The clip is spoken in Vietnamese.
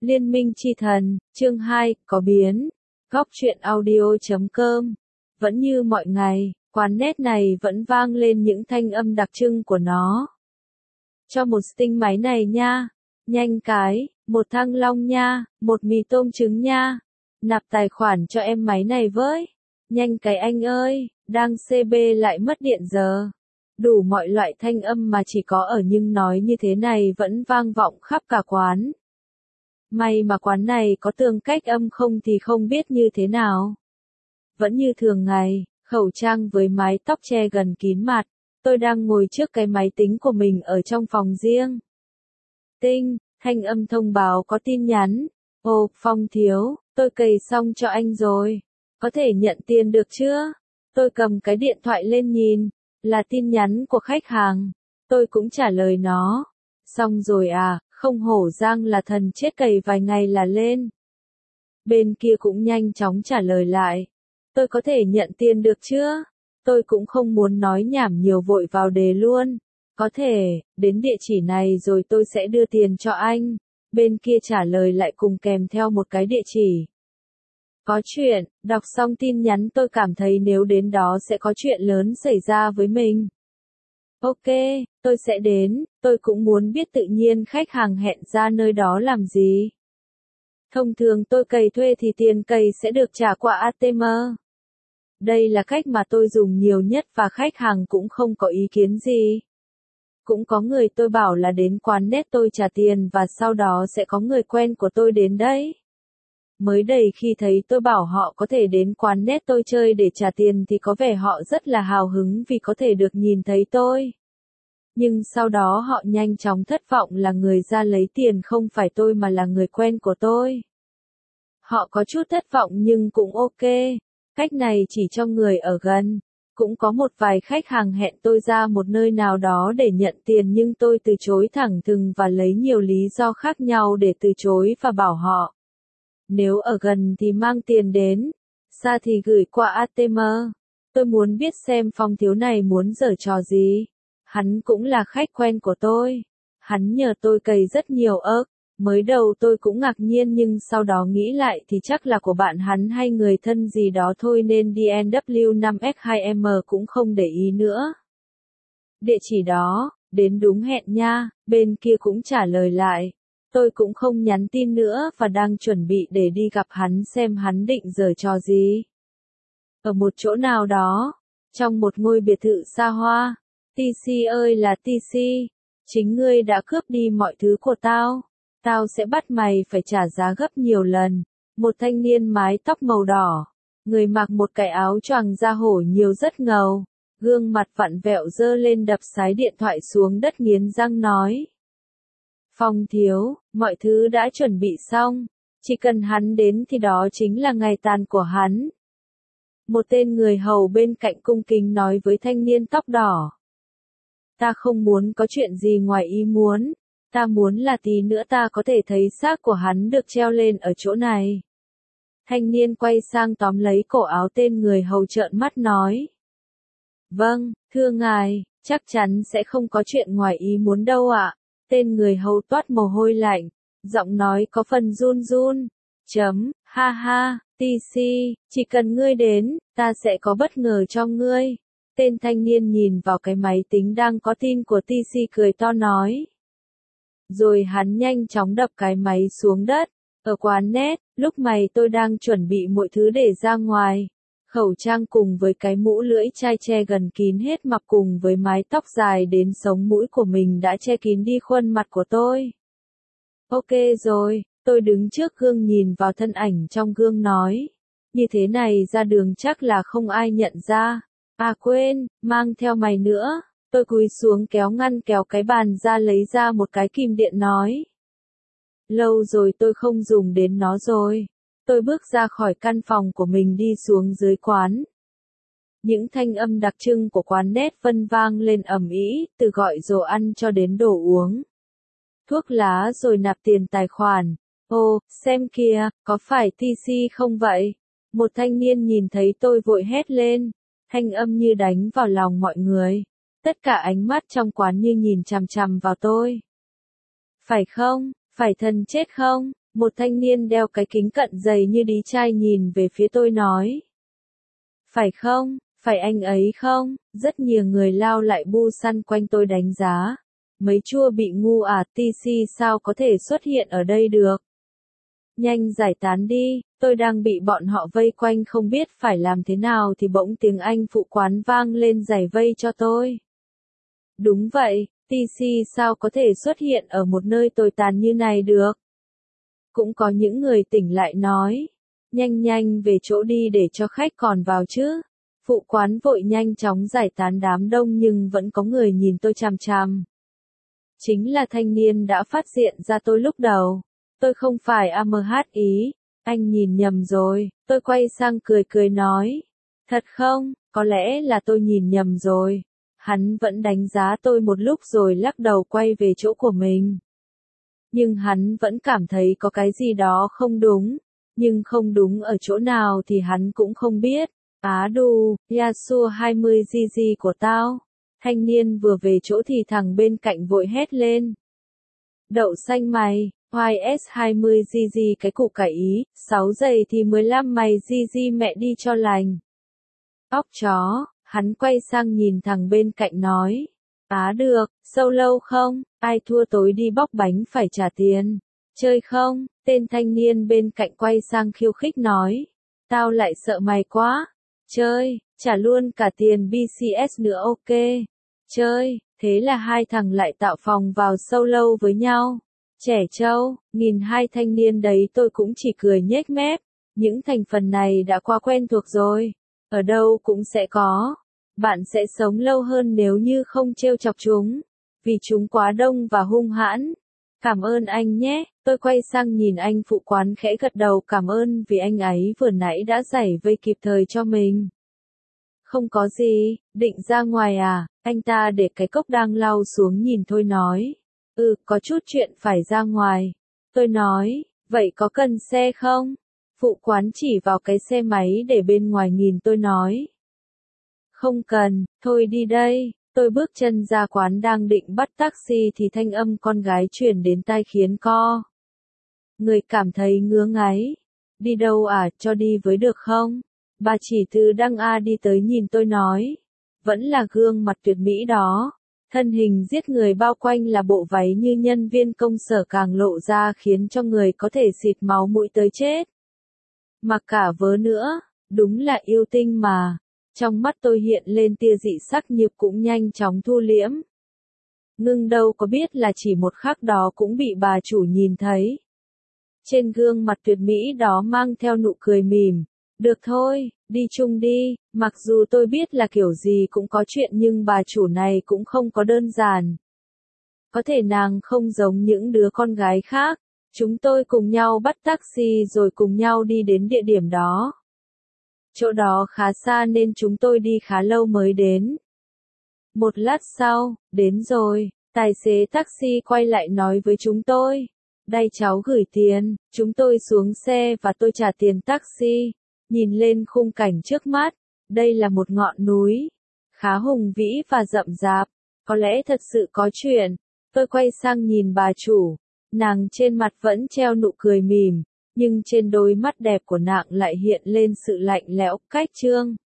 Liên minh chi thần, chương 2, có biến. Góc truyện audio.com. Vẫn như mọi ngày, quán net này vẫn vang lên những thanh âm đặc trưng của nó. Cho một sting máy này nha. Nhanh cái, một thăng long nha, một mì tôm trứng nha. Nạp tài khoản cho em máy này với. Nhanh cái anh ơi, đang CB lại mất điện giờ. Đủ mọi loại thanh âm mà chỉ có ở nhưng nói như thế này vẫn vang vọng khắp cả quán. May mà quán này có tường cách âm không thì không biết như thế nào. Vẫn như thường ngày, khẩu trang với mái tóc che gần kín mặt, tôi đang ngồi trước cái máy tính của mình ở trong phòng riêng. Tinh, thanh âm thông báo có tin nhắn. Ồ, Phong thiếu, tôi cày xong cho anh rồi. Có thể nhận tiền được chưa? Tôi cầm cái điện thoại lên nhìn, là tin nhắn của khách hàng. Tôi cũng trả lời nó. Xong rồi à, không hổ Giang là thần chết cày vài ngày là lên. Bên kia cũng nhanh chóng trả lời lại. Tôi có thể nhận tiền được chưa? Tôi cũng không muốn nói nhảm nhiều vội vào đề luôn. Có thể, đến địa chỉ này rồi tôi sẽ đưa tiền cho anh. Bên kia trả lời lại cùng kèm theo một cái địa chỉ. Có chuyện, đọc xong tin nhắn tôi cảm thấy nếu đến đó sẽ có chuyện lớn xảy ra với mình. Ok, tôi sẽ đến, tôi cũng muốn biết tự nhiên khách hàng hẹn ra nơi đó làm gì. Thông thường tôi cày thuê thì tiền cày sẽ được trả qua ATM. Đây là cách mà tôi dùng nhiều nhất và khách hàng cũng không có ý kiến gì. Cũng có người tôi bảo là đến quán net tôi trả tiền và sau đó sẽ có người quen của tôi đến đấy. Mới đây khi thấy tôi bảo họ có thể đến quán net tôi chơi để trả tiền thì có vẻ họ rất là hào hứng vì có thể được nhìn thấy tôi. Nhưng sau đó họ nhanh chóng thất vọng là người ra lấy tiền không phải tôi mà là người quen của tôi. Họ có chút thất vọng nhưng cũng ok. Cách này chỉ cho người ở gần. Cũng có một vài khách hàng hẹn tôi ra một nơi nào đó để nhận tiền nhưng tôi từ chối thẳng thừng và lấy nhiều lý do khác nhau để từ chối và bảo họ. Nếu ở gần thì mang tiền đến, xa thì gửi qua ATM. Tôi muốn biết xem Phong thiếu này muốn giở trò gì. Hắn cũng là khách quen của tôi. Hắn nhờ tôi cày rất nhiều ớt. Mới đầu tôi cũng ngạc nhiên nhưng sau đó nghĩ lại thì chắc là của bạn hắn hay người thân gì đó thôi nên DNW5X2M cũng không để ý nữa. Địa chỉ đó, đến đúng hẹn nha, bên kia cũng trả lời lại. Tôi cũng không nhắn tin nữa và đang chuẩn bị để đi gặp hắn xem hắn định giở trò gì. Ở một chỗ nào đó, trong một ngôi biệt thự xa hoa. TC ơi là TC, chính ngươi đã cướp đi mọi thứ của tao. Tao sẽ bắt mày phải trả giá gấp nhiều lần. Một thanh niên mái tóc màu đỏ. Người mặc một cái áo choàng da hổ nhiều rất ngầu. Gương mặt vặn vẹo dơ lên đập sái điện thoại xuống đất nghiến răng nói. Phong thiếu, mọi thứ đã chuẩn bị xong. Chỉ cần hắn đến thì đó chính là ngày tàn của hắn. Một tên người hầu bên cạnh cung kính nói với thanh niên tóc đỏ. Ta không muốn có chuyện gì ngoài ý muốn. Ta muốn là tí nữa ta có thể thấy xác của hắn được treo lên ở chỗ này. Thanh niên quay sang tóm lấy cổ áo tên người hầu trợn mắt nói. Vâng, thưa ngài, chắc chắn sẽ không có chuyện ngoài ý muốn đâu ạ. Tên người hầu toát mồ hôi lạnh, giọng nói có phần run run. Ha ha, TC, chỉ cần ngươi đến, ta sẽ có bất ngờ cho ngươi. Tên thanh niên nhìn vào cái máy tính đang có tin của TC cười to nói. Rồi hắn nhanh chóng đập cái máy xuống đất. Ở quán net, lúc này tôi đang chuẩn bị mọi thứ để ra ngoài. Khẩu trang cùng với cái mũ lưỡi chai che gần kín hết mặc cùng với mái tóc dài đến sống mũi của mình đã che kín đi khuôn mặt của tôi. Ok rồi, tôi đứng trước gương nhìn vào thân ảnh trong gương nói. Như thế này ra đường chắc là không ai nhận ra. À quên, mang theo mày nữa. Tôi cúi xuống kéo ngăn kéo cái bàn ra lấy ra một cái kìm điện nói. Lâu rồi tôi không dùng đến nó rồi. Tôi bước ra khỏi căn phòng của mình đi xuống dưới quán. Những thanh âm đặc trưng của quán net vân vang lên ầm ĩ, từ gọi đồ ăn cho đến đồ uống. Thuốc lá rồi nạp tiền tài khoản. Ồ, xem kìa, có phải TC không vậy? Một thanh niên nhìn thấy tôi vội hét lên. Thanh âm như đánh vào lòng mọi người. Tất cả ánh mắt trong quán như nhìn chằm chằm vào tôi. Phải không? Phải thần chết không? Một thanh niên đeo cái kính cận dày như đí chai nhìn về phía tôi nói. Phải không, phải anh ấy không? Rất nhiều người lao lại bu săn quanh tôi đánh giá. Mấy chua bị ngu à, TC sao có thể xuất hiện ở đây được? Nhanh giải tán đi, tôi đang bị bọn họ vây quanh không biết phải làm thế nào thì bỗng tiếng Anh phụ quán vang lên giải vây cho tôi. Đúng vậy, TC sao có thể xuất hiện ở một nơi tồi tàn như này được? Cũng có những người tỉnh lại nói, nhanh nhanh về chỗ đi để cho khách còn vào chứ. Phụ quán vội nhanh chóng giải tán đám đông nhưng vẫn có người nhìn tôi chằm chằm. Chính là thanh niên đã phát hiện ra tôi lúc đầu. Tôi không phải AMH ý, anh nhìn nhầm rồi, tôi quay sang cười cười nói. Thật không, có lẽ là tôi nhìn nhầm rồi. Hắn vẫn đánh giá tôi một lúc rồi lắc đầu quay về chỗ của mình. Nhưng hắn vẫn cảm thấy có cái gì đó không đúng, nhưng không đúng ở chỗ nào thì hắn cũng không biết. Á đù, Yasuo 20GG của tao. Thanh niên vừa về chỗ thì thằng bên cạnh vội hét lên. Đậu xanh mày, YS20GG cái củ cải ý, 6 giây thì 15 mày GG mẹ đi cho lành. Óc chó, hắn quay sang nhìn thằng bên cạnh nói. Á được, sâu lâu không, ai thua tối đi bóc bánh phải trả tiền. Chơi không, tên thanh niên bên cạnh quay sang khiêu khích nói. Tao lại sợ mày quá. Chơi, trả luôn cả tiền BCS nữa ok. Chơi, thế là hai thằng lại tạo phòng vào sâu lâu với nhau. Trẻ trâu, nhìn hai thanh niên đấy tôi cũng chỉ cười nhếch mép. Những thành phần này đã quá quen thuộc rồi. Ở đâu cũng sẽ có. Bạn sẽ sống lâu hơn nếu như không trêu chọc chúng. Vì chúng quá đông và hung hãn. Cảm ơn anh nhé, tôi quay sang nhìn anh phụ quán khẽ gật đầu cảm ơn vì anh ấy vừa nãy đã giải vây kịp thời cho mình. Không có gì, định ra ngoài à, anh ta để cái cốc đang lau xuống nhìn tôi nói. Có chút chuyện phải ra ngoài. Tôi nói, vậy có cần xe không? Phụ quán chỉ vào cái xe máy để bên ngoài nhìn tôi nói. Không cần, thôi đi đây. Tôi bước chân ra quán đang định bắt taxi thì thanh âm con gái truyền đến tai khiến người cảm thấy ngứa ngáy. Đi đâu à, cho đi với được không? Bà chỉ từ đăng A đi tới nhìn tôi nói. Vẫn là gương mặt tuyệt mỹ đó. Thân hình giết người bao quanh là bộ váy như nhân viên công sở càng lộ ra khiến cho người có thể xịt máu mũi tới chết. Mặc cả vớ nữa, đúng là yêu tinh mà. Trong mắt tôi hiện lên tia dị sắc nhưng cũng nhanh chóng thu liễm. Ngưng đâu có biết là chỉ một khắc đó cũng bị bà chủ nhìn thấy. Trên gương mặt tuyệt mỹ đó mang theo nụ cười mỉm. Được thôi, đi chung đi, mặc dù tôi biết là kiểu gì cũng có chuyện nhưng bà chủ này cũng không có đơn giản. Có thể nàng không giống những đứa con gái khác. Chúng tôi cùng nhau bắt taxi rồi cùng nhau đi đến địa điểm đó. Chỗ đó khá xa nên chúng tôi đi khá lâu mới đến. Một lát sau, đến rồi, tài xế taxi quay lại nói với chúng tôi. Đây cháu gửi tiền, chúng tôi xuống xe và tôi trả tiền taxi. Nhìn lên khung cảnh trước mắt, đây là một ngọn núi. Khá hùng vĩ và rậm rạp, có lẽ thật sự có chuyện. Tôi quay sang nhìn bà chủ, nàng trên mặt vẫn treo nụ cười mỉm. Nhưng trên đôi mắt đẹp của nàng lại hiện lên sự lạnh lẽo, cách trương.